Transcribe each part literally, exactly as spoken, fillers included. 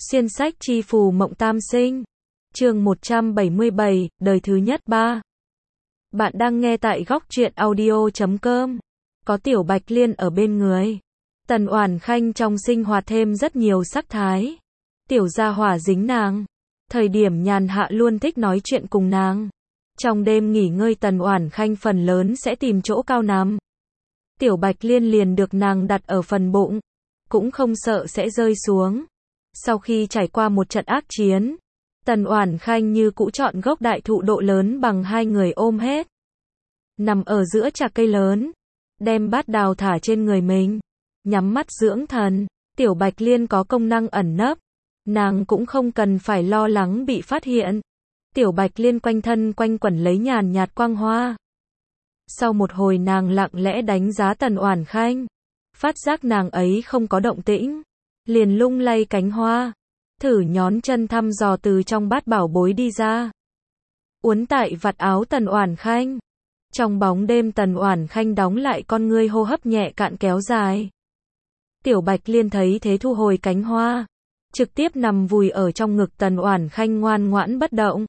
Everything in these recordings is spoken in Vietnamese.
Xuyên sách chi phù mộng tam sinh. Chương một trăm bảy mươi bảy, đời thứ nhất ba. Bạn đang nghe tại góc truyện audio chấm com. Có Tiểu Bạch Liên ở bên người. Tần Oản Khanh trong sinh hoạt thêm rất nhiều sắc thái. Tiểu gia hỏa dính nàng. Thời điểm nhàn hạ luôn thích nói chuyện cùng nàng. Trong đêm nghỉ ngơi Tần Oản Khanh phần lớn sẽ tìm chỗ cao nằm. Tiểu Bạch Liên liền được nàng đặt ở phần bụng. Cũng không sợ sẽ rơi xuống. Sau khi trải qua một trận ác chiến, Tần Oản Khanh như cũ chọn gốc đại thụ độ lớn bằng hai người ôm hết. Nằm ở giữa chạc cây lớn, đem bát đào thả trên người mình, nhắm mắt dưỡng thần. Tiểu Bạch Liên có công năng ẩn nấp, nàng cũng không cần phải lo lắng bị phát hiện. Tiểu Bạch Liên quanh thân quanh quẩn lấy nhàn nhạt quang hoa. Sau một hồi nàng lặng lẽ đánh giá Tần Oản Khanh, phát giác nàng ấy không có động tĩnh, liền lung lay cánh hoa, thử nhón chân thăm dò từ trong bát bảo bối đi ra. Uốn tại vạt áo Tần Oản Khanh. Trong bóng đêm Tần Oản Khanh đóng lại con ngươi, hô hấp nhẹ cạn kéo dài. Tiểu Bạch Liên thấy thế thu hồi cánh hoa, trực tiếp nằm vùi ở trong ngực Tần Oản Khanh ngoan ngoãn bất động.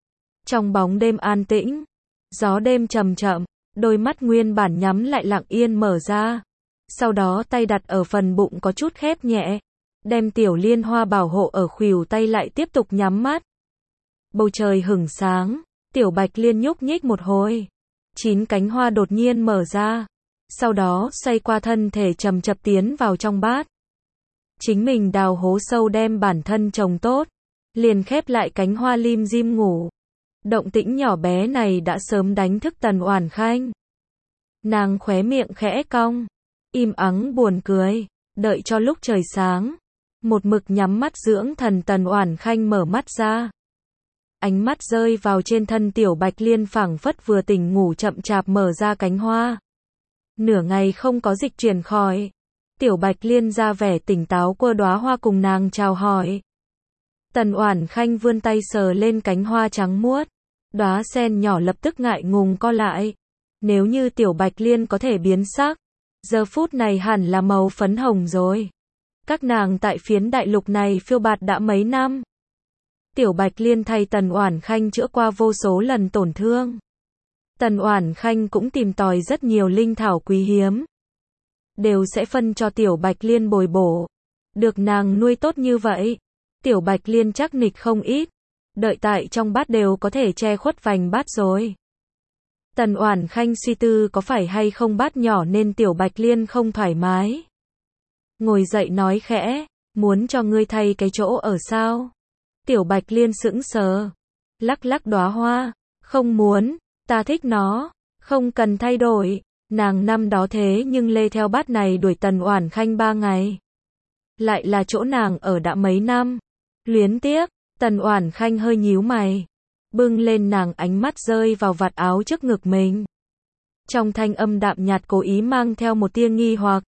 Trong bóng đêm an tĩnh, gió đêm chậm chậm, đôi mắt nguyên bản nhắm lại lặng yên mở ra. Sau đó tay đặt ở phần bụng có chút khép nhẹ, đem tiểu liên hoa bảo hộ ở khuỷu tay, lại tiếp tục nhắm mắt. Bầu trời hửng sáng, Tiểu Bạch Liên nhúc nhích một hồi, chín cánh hoa đột nhiên mở ra, sau đó xoay qua thân thể chậm chậm tiến vào trong bát. Chính mình đào hố sâu đem bản thân trồng tốt, liền khép lại cánh hoa lim dim ngủ. Động tĩnh nhỏ bé này đã sớm đánh thức Tần Oản Khanh. Nàng khóe miệng khẽ cong, im ắng buồn cười, đợi cho lúc trời sáng, một mực nhắm mắt dưỡng thần Tần Oản Khanh mở mắt ra. Ánh mắt rơi vào trên thân Tiểu Bạch Liên, phảng phất vừa tỉnh ngủ chậm chạp mở ra cánh hoa. Nửa ngày không có dịch chuyển khỏi, Tiểu Bạch Liên ra vẻ tỉnh táo quơ đóa hoa cùng nàng chào hỏi. Tần Oản Khanh vươn tay sờ lên cánh hoa trắng muốt, đóa sen nhỏ lập tức ngại ngùng co lại. Nếu như Tiểu Bạch Liên có thể biến sắc, giờ phút này hẳn là màu phấn hồng rồi. Các nàng tại phiến đại lục này phiêu bạt đã mấy năm. Tiểu Bạch Liên thay Tần Oản Khanh chữa qua vô số lần tổn thương. Tần Oản Khanh cũng tìm tòi rất nhiều linh thảo quý hiếm, đều sẽ phân cho Tiểu Bạch Liên bồi bổ. Được nàng nuôi tốt như vậy, Tiểu Bạch Liên chắc nịch không ít, đợi tại trong bát đều có thể che khuất vành bát rồi. Tần Oản Khanh suy tư có phải hay không bát nhỏ nên Tiểu Bạch Liên không thoải mái. Ngồi dậy nói khẽ, muốn cho ngươi thay cái chỗ ở sao? Tiểu Bạch Liên sững sờ, lắc lắc đóa hoa, không muốn, ta thích nó, không cần thay đổi. Nàng năm đó thế nhưng lê theo bát này đuổi Tần Oản Khanh ba ngày. Lại là chỗ nàng ở đã mấy năm. Luyến tiếc, Tần Oản Khanh hơi nhíu mày, bưng lên nàng, ánh mắt rơi vào vạt áo trước ngực mình. Trong thanh âm đạm nhạt cố ý mang theo một tia nghi hoặc.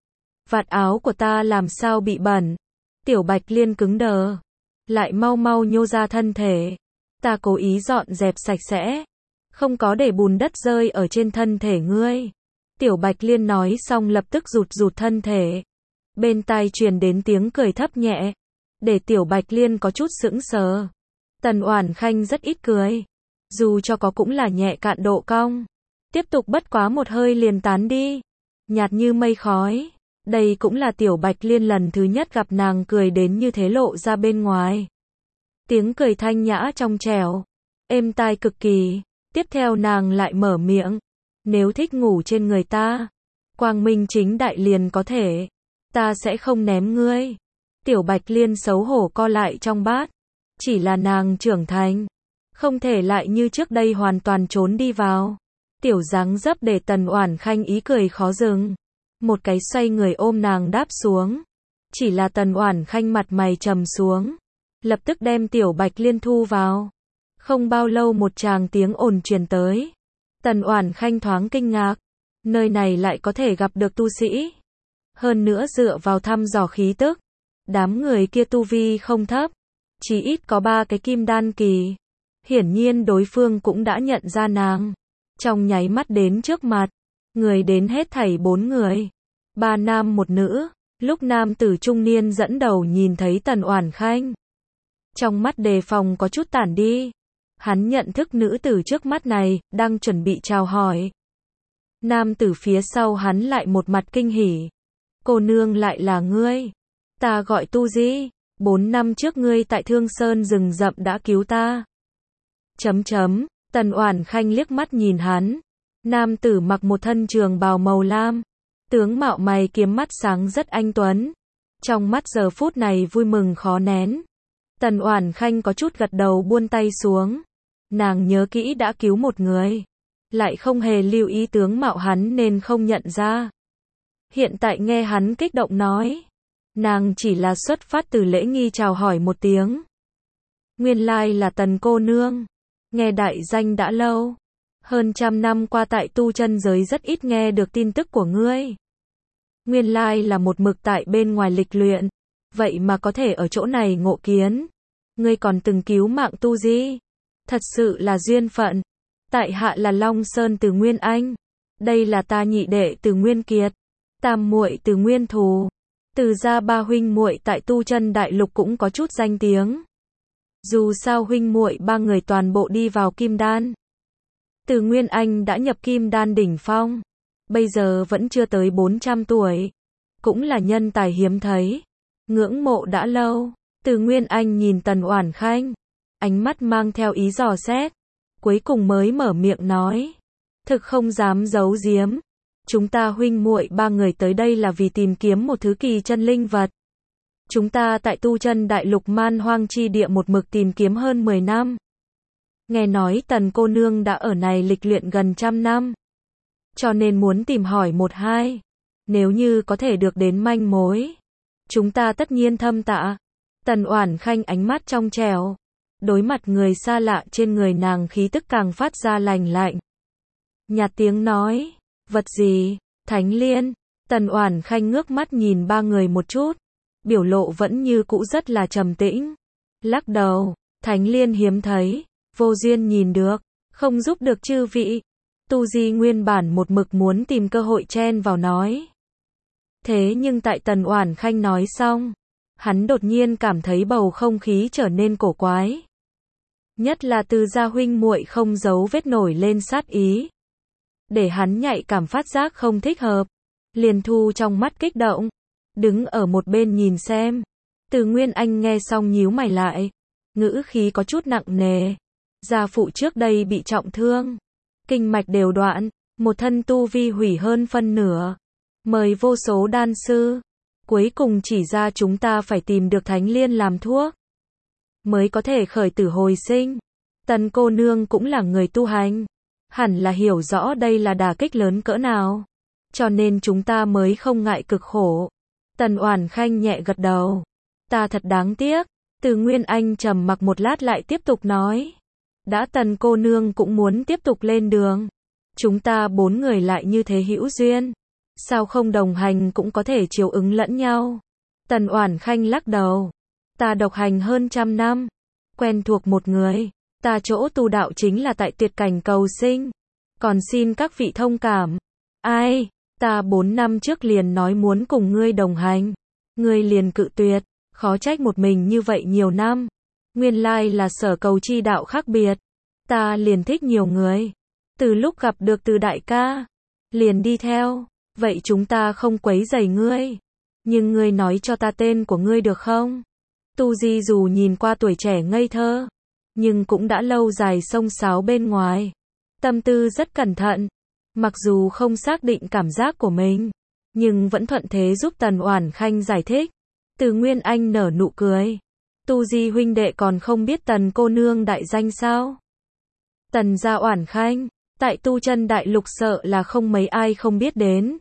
Vạt áo của ta làm sao bị bẩn? Tiểu Bạch Liên cứng đờ, lại mau mau nhô ra thân thể. Ta cố ý dọn dẹp sạch sẽ, không có để bùn đất rơi ở trên thân thể ngươi. Tiểu Bạch Liên nói xong lập tức rụt rụt thân thể. Bên tai truyền đến tiếng cười thấp nhẹ, để Tiểu Bạch Liên có chút sững sờ. Tần Oản Khanh rất ít cười, dù cho có cũng là nhẹ cạn độ cong. Tiếp tục bất quá một hơi liền tán đi, nhạt như mây khói. Đây cũng là Tiểu Bạch Liên lần thứ nhất gặp nàng cười đến như thế, lộ ra bên ngoài. Tiếng cười thanh nhã trong trẻo, êm tai cực kỳ. Tiếp theo nàng lại mở miệng, nếu thích ngủ trên người ta, quang minh chính đại liền có thể, ta sẽ không ném ngươi. Tiểu Bạch Liên xấu hổ co lại trong bát, chỉ là nàng trưởng thành, không thể lại như trước đây hoàn toàn trốn đi vào. Tiểu dáng dấp để Tần Oản Khanh ý cười khó dừng, một cái xoay người ôm nàng đáp xuống. Chỉ là Tần Oản Khanh mặt mày trầm xuống, lập tức đem Tiểu Bạch Liên thu vào. Không bao lâu một tràng tiếng ồn truyền tới. Tần Oản Khanh thoáng kinh ngạc, nơi này lại có thể gặp được tu sĩ. Hơn nữa dựa vào thăm dò khí tức, đám người kia tu vi không thấp, chỉ ít có ba cái kim đan kỳ. Hiển nhiên đối phương cũng đã nhận ra nàng. Trong nháy mắt đến trước mặt, người đến hết thảy bốn người, ba nam một nữ, Lúc nam tử trung niên dẫn đầu nhìn thấy Tần Oản Khanh, trong mắt đề phòng có chút tản đi. Hắn nhận thức nữ tử trước mắt này, đang chuẩn bị chào hỏi. Nam tử phía sau hắn lại một mặt kinh hỉ. Cô nương lại là ngươi. Ta gọi Tu Di. Bốn năm trước ngươi tại Thương Sơn rừng rậm đã cứu ta. Chấm chấm, Tần Oản Khanh liếc mắt nhìn hắn. Nam tử mặc một thân trường bào màu lam. Tướng mạo mày kiếm mắt sáng rất anh tuấn. Trong mắt giờ phút này vui mừng khó nén. Tần Oản Khanh có chút gật đầu buông tay xuống. Nàng nhớ kỹ đã cứu một người. Lại không hề lưu ý tướng mạo hắn nên không nhận ra. Hiện tại nghe hắn kích động nói. Nàng chỉ là xuất phát từ lễ nghi chào hỏi một tiếng. Nguyên lai là Tần cô nương. Nghe đại danh đã lâu. Hơn trăm năm qua tại tu chân giới rất ít nghe được tin tức của ngươi. Nguyên lai là một mực tại bên ngoài lịch luyện. Vậy mà có thể ở chỗ này ngộ kiến. Ngươi còn từng cứu mạng Tu Di. Thật sự là duyên phận. Tại hạ là Long Sơn từ Nguyên Anh. Đây là ta nhị đệ từ Nguyên Kiệt. Tam muội từ Nguyên Thù. Từ gia ba huynh muội tại tu chân đại lục cũng có chút danh tiếng. Dù sao huynh muội ba người toàn bộ đi vào kim đan. Từ Nguyên Anh đã nhập kim đan đỉnh phong. Bây giờ vẫn chưa tới bốn trăm tuổi. Cũng là nhân tài hiếm thấy. Ngưỡng mộ đã lâu. Từ Nguyên Anh nhìn Tần Oản Khanh. Ánh mắt mang theo ý dò xét. Cuối cùng mới mở miệng nói. Thực không dám giấu giếm. Chúng ta huynh muội ba người tới đây là vì tìm kiếm một thứ kỳ chân linh vật. Chúng ta tại tu chân đại lục man hoang chi địa một mực tìm kiếm hơn mười năm. Nghe nói Tần cô nương đã ở này lịch luyện gần trăm năm. Cho nên muốn tìm hỏi một hai. Nếu như có thể được đến manh mối. Chúng ta tất nhiên thâm tạ. Tần Oản Khanh ánh mắt trong trẻo. Đối mặt người xa lạ trên người nàng khí tức càng phát ra lành lạnh. Nhạt tiếng nói. Vật gì? Thánh liên. Tần Oản Khanh ngước mắt nhìn ba người một chút. Biểu lộ vẫn như cũ rất là trầm tĩnh. Lắc đầu. Thánh liên hiếm thấy. Vô duyên nhìn được. Không giúp được chư vị. Tu Di nguyên bản một mực muốn tìm cơ hội chen vào nói. Thế nhưng tại Tần Oản Khanh nói xong. Hắn đột nhiên cảm thấy bầu không khí trở nên cổ quái. Nhất là từ gia huynh muội không giấu vết nổi lên sát ý. Để hắn nhạy cảm phát giác không thích hợp. Liền thu trong mắt kích động. Đứng ở một bên nhìn xem. Từ Nguyên Anh nghe xong nhíu mày lại. Ngữ khí có chút nặng nề. Gia phụ trước đây bị trọng thương. Kinh mạch đều đoạn. Một thân tu vi hủy hơn phân nửa. Mời vô số đan sư. Cuối cùng chỉ ra chúng ta phải tìm được thánh liên làm thuốc. Mới có thể khởi tử hồi sinh. Tần cô nương cũng là người tu hành. Hẳn là hiểu rõ đây là đả kích lớn cỡ nào. Cho nên chúng ta mới không ngại cực khổ. Tần Oản Khanh nhẹ gật đầu. Ta thật đáng tiếc. Từ Nguyên Anh trầm mặc một lát lại tiếp tục nói. Đã Tần cô nương cũng muốn tiếp tục lên đường. Chúng ta bốn người lại như thế hữu duyên. Sao không đồng hành cũng có thể chiều ứng lẫn nhau. Tần Oản Khanh lắc đầu. Ta độc hành hơn trăm năm. Quen thuộc một người. Ta chỗ tu đạo chính là tại tuyệt cảnh cầu sinh. Còn xin các vị thông cảm. Ai? Ta bốn năm trước liền nói muốn cùng ngươi đồng hành. Ngươi liền cự tuyệt. Khó trách một mình như vậy nhiều năm. Nguyên lai là sở cầu chi đạo khác biệt. Ta liền thích nhiều người. Từ lúc gặp được Từ đại ca. Liền đi theo. Vậy chúng ta không quấy rầy ngươi. Nhưng ngươi nói cho ta tên của ngươi được không? Tu Di dù nhìn qua tuổi trẻ ngây thơ. Nhưng cũng đã lâu dài xông xáo bên ngoài. Tâm tư rất cẩn thận. Mặc dù không xác định cảm giác của mình. Nhưng vẫn thuận thế giúp Tần Oản Khanh giải thích. Từ Nguyên Anh nở nụ cười. Tu Di huynh đệ còn không biết Tần cô nương đại danh sao? Tần gia Oản Khanh. Tại tu chân đại lục sợ là không mấy ai không biết đến.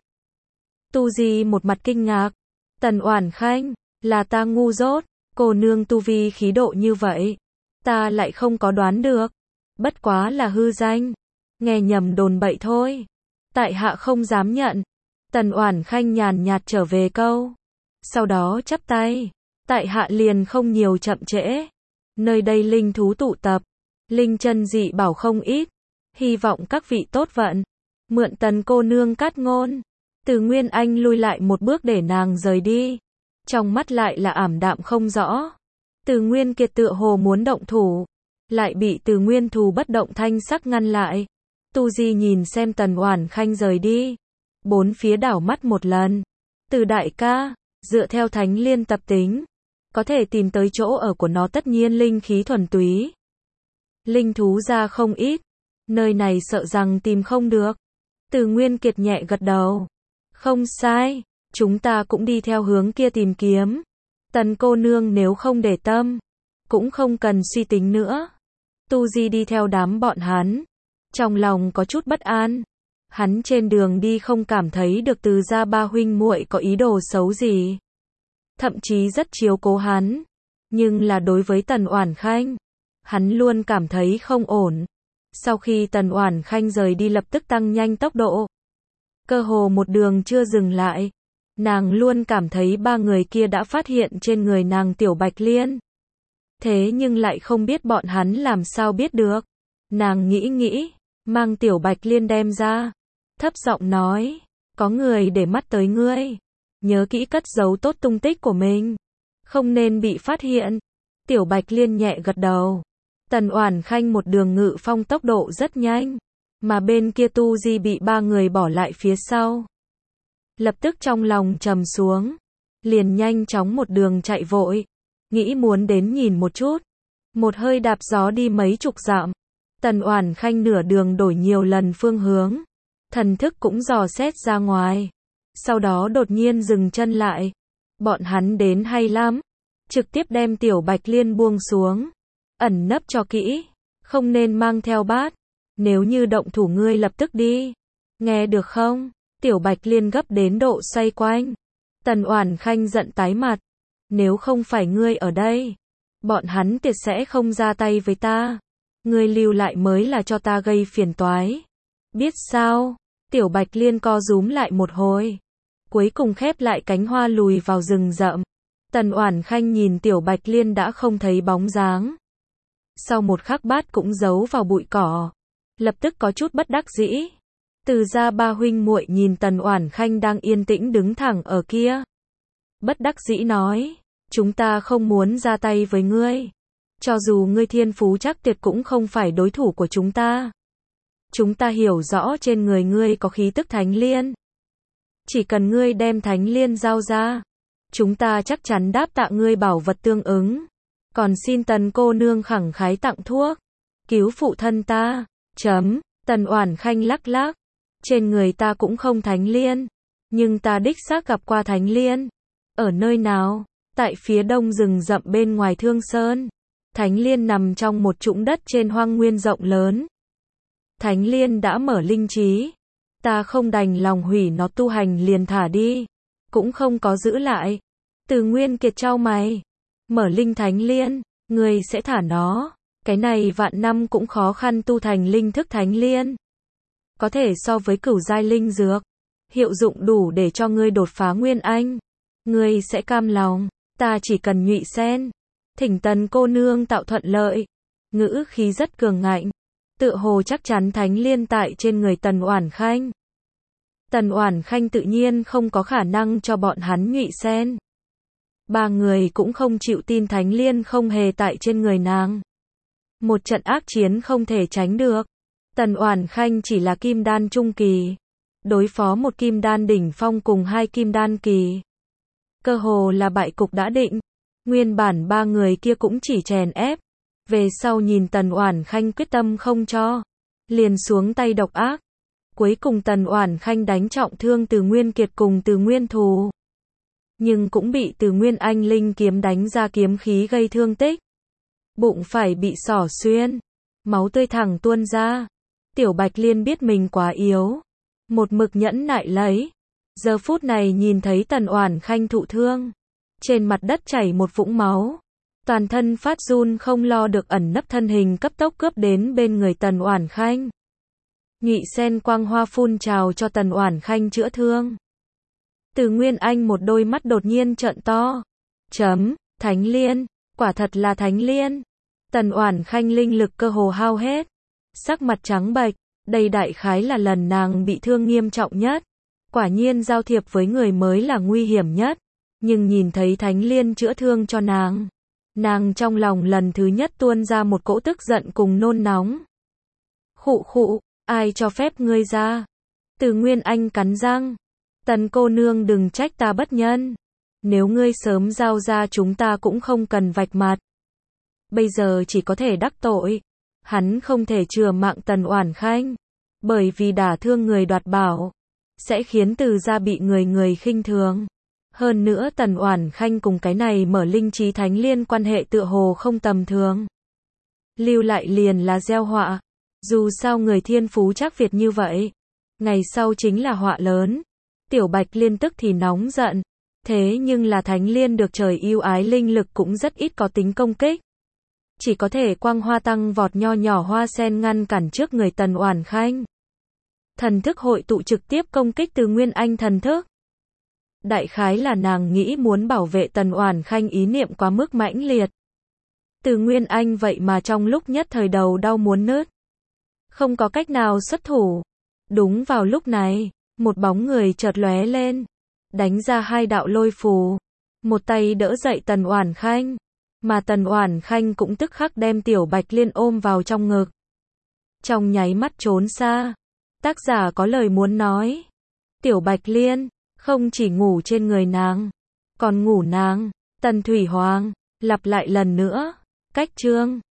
Tu Di một mặt kinh ngạc. Tần Oản Khanh. Là ta ngu dốt. Cô nương tu vi khí độ như vậy. Ta lại không có đoán được. Bất quá là hư danh. Nghe nhầm đồn bậy thôi. Tại hạ không dám nhận. Tần Oản Khanh nhàn nhạt trở về câu. Sau đó chắp tay. Tại hạ liền không nhiều chậm trễ. Nơi đây linh thú tụ tập. Linh chân dị bảo không ít. Hy vọng các vị tốt vận. Mượn Tần cô nương cát ngôn. Từ Nguyên Anh lui lại một bước để nàng rời đi. Trong mắt lại là ảm đạm không rõ. Từ Nguyên Kiệt tựa hồ muốn động thủ, lại bị Từ Nguyên Thù bất động thanh sắc ngăn lại. Tu Di nhìn xem Tần Oản Khanh rời đi, bốn phía đảo mắt một lần. Từ đại ca, dựa theo Thánh Liên tập tính, có thể tìm tới chỗ ở của nó tất nhiên linh khí thuần túy. Linh thú ra không ít, nơi này sợ rằng tìm không được. Từ Nguyên Kiệt nhẹ gật đầu. Không sai, chúng ta cũng đi theo hướng kia tìm kiếm. Tần cô nương nếu không để tâm, cũng không cần suy tính nữa. Tu Di đi theo đám bọn hắn, trong lòng có chút bất an. Hắn trên đường đi không cảm thấy được Từ gia ba huynh muội có ý đồ xấu gì, thậm chí rất chiếu cố hắn, nhưng là đối với Tần Oản Khanh, hắn luôn cảm thấy không ổn. Sau khi Tần Oản Khanh rời đi lập tức tăng nhanh tốc độ, cơ hồ một đường chưa dừng lại. Nàng luôn cảm thấy ba người kia đã phát hiện trên người nàng Tiểu Bạch Liên. Thế nhưng lại không biết bọn hắn làm sao biết được. Nàng nghĩ nghĩ, mang Tiểu Bạch Liên đem ra, thấp giọng nói, có người để mắt tới ngươi, nhớ kỹ cất giấu tốt tung tích của mình, không nên bị phát hiện. Tiểu Bạch Liên nhẹ gật đầu. Tần Oản Khanh một đường ngự phong tốc độ rất nhanh, mà bên kia Tu Di bị ba người bỏ lại phía sau. Lập tức trong lòng trầm xuống, liền nhanh chóng một đường chạy vội, nghĩ muốn đến nhìn một chút. Một hơi đạp gió đi mấy chục dặm, Tần Oản Khanh nửa đường đổi nhiều lần phương hướng, thần thức cũng dò xét ra ngoài, sau đó đột nhiên dừng chân lại. Bọn hắn đến hay lắm, trực tiếp đem Tiểu Bạch Liên buông xuống, ẩn nấp cho kỹ, không nên mang theo bát, nếu như động thủ ngươi lập tức đi, nghe được không? Tiểu Bạch Liên gấp đến độ xoay quanh. Tần Oản Khanh giận tái mặt, nếu không phải ngươi ở đây, bọn hắn tuyệt sẽ không ra tay với ta, ngươi lưu lại mới là cho ta gây phiền toái, biết sao? Tiểu Bạch Liên co rúm lại một hồi, cuối cùng khép lại cánh hoa lùi vào rừng rậm. Tần Oản Khanh nhìn Tiểu Bạch Liên đã không thấy bóng dáng, sau một khắc bát cũng giấu vào bụi cỏ, lập tức có chút bất đắc dĩ. Từ gia ba huynh muội nhìn Tần Oản Khanh đang yên tĩnh đứng thẳng ở kia, bất đắc dĩ nói, chúng ta không muốn ra tay với ngươi, cho dù ngươi thiên phú chắc tuyệt cũng không phải đối thủ của chúng ta. Chúng ta hiểu rõ trên người ngươi có khí tức Thánh Liên, chỉ cần ngươi đem Thánh Liên giao ra, chúng ta chắc chắn đáp tạ ngươi bảo vật tương ứng, còn xin Tần cô nương khẳng khái tặng thuốc, cứu phụ thân ta. Chấm. Tần Oản Khanh lắc lắc, trên người ta cũng không Thánh Liên, nhưng ta đích xác gặp qua Thánh Liên. Ở nơi nào? Tại phía đông rừng rậm bên ngoài Thương Sơn. Thánh Liên nằm trong một trũng đất trên hoang nguyên rộng lớn. Thánh Liên đã mở linh trí, ta không đành lòng hủy nó tu hành liền thả đi, cũng không có giữ lại. Từ Nguyên Kiệt chau mày, mở linh Thánh Liên, ngươi sẽ thả nó? Cái này vạn năm cũng khó khăn tu thành linh thức Thánh Liên, có thể so với cửu giai linh dược, hiệu dụng đủ để cho ngươi đột phá Nguyên Anh. Ngươi sẽ cam lòng? Ta chỉ cần Nhụy Sen, thỉnh Tần cô nương tạo thuận lợi. Ngữ khí rất cường ngạnh, tựa hồ chắc chắn Thánh Liên tại trên người Tần Oản Khanh. Tần Oản Khanh tự nhiên không có khả năng cho bọn hắn Nhụy Sen. Ba người cũng không chịu tin Thánh Liên không hề tại trên người nàng. Một trận ác chiến không thể tránh được. Tần Oản Khanh chỉ là kim đan trung kỳ, đối phó một kim đan đỉnh phong cùng hai kim đan kỳ, cơ hồ là bại cục đã định. Nguyên bản ba người kia cũng chỉ chèn ép, về sau nhìn Tần Oản Khanh quyết tâm không cho, liền xuống tay độc ác. Cuối cùng Tần Oản Khanh đánh trọng thương Từ Nguyên Kiệt cùng Từ Nguyên Thù, nhưng cũng bị Từ Nguyên Anh linh kiếm đánh ra kiếm khí gây thương tích, bụng phải bị xỏ xuyên, máu tươi thẳng tuôn ra. Tiểu Bạch Liên biết mình quá yếu, một mực nhẫn nại lấy. Giờ phút này nhìn thấy Tần Oản Khanh thụ thương, trên mặt đất chảy một vũng máu, toàn thân phát run không lo được ẩn nấp thân hình cấp tốc cướp đến bên người Tần Oản Khanh. Nhụy Sen quang hoa phun trào cho Tần Oản Khanh chữa thương. Từ Nguyên Anh một đôi mắt đột nhiên trợn to. Chấm, Thánh Liên, quả thật là Thánh Liên. Tần Oản Khanh linh lực cơ hồ hao hết, sắc mặt trắng bệch, đây đại khái là lần nàng bị thương nghiêm trọng nhất. Quả nhiên giao thiệp với người mới là nguy hiểm nhất. Nhưng nhìn thấy Thánh Liên chữa thương cho nàng, nàng trong lòng lần thứ nhất tuôn ra một cỗ tức giận cùng nôn nóng. Khụ khụ, ai cho phép ngươi ra? Từ Nguyên Anh cắn răng. Tần cô nương đừng trách ta bất nhân. Nếu ngươi sớm giao ra chúng ta cũng không cần vạch mặt. Bây giờ chỉ có thể đắc tội. Hắn không thể chừa mạng Tần Oản Khanh. Bởi vì đả thương người đoạt bảo, sẽ khiến Từ gia bị người người khinh thường. Hơn nữa Tần Oản Khanh cùng cái này mở linh trí Thánh Liên quan hệ tựa hồ không tầm thường. Lưu lại liền là gieo họa. Dù sao người thiên phú chắc Việt như vậy, ngày sau chính là họa lớn. Tiểu Bạch Liên tức thì nóng giận. Thế nhưng là Thánh Liên được trời yêu ái linh lực cũng rất ít có tính công kích. Chỉ có thể quang hoa tăng vọt nho nhỏ hoa sen ngăn cản trước người Tần Oản Khanh. Thần thức hội tụ trực tiếp công kích từ Nguyên Anh thần thức. Đại khái là nàng nghĩ muốn bảo vệ Tần Oản Khanh ý niệm quá mức mãnh liệt. Từ Nguyên Anh vậy mà trong lúc nhất thời đầu đau muốn nứt. Không có cách nào xuất thủ. Đúng vào lúc này, một bóng người chợt lóe lên, đánh ra hai đạo lôi phù, một tay đỡ dậy Tần Oản Khanh, mà Tần Oản Khanh cũng tức khắc đem Tiểu Bạch Liên ôm vào trong ngực. Trong nháy mắt trốn xa. Tác giả có lời muốn nói. Tiểu Bạch Liên không chỉ ngủ trên người nàng, còn ngủ nàng. Tần Thủy Hoàng lặp lại lần nữa. Cách chương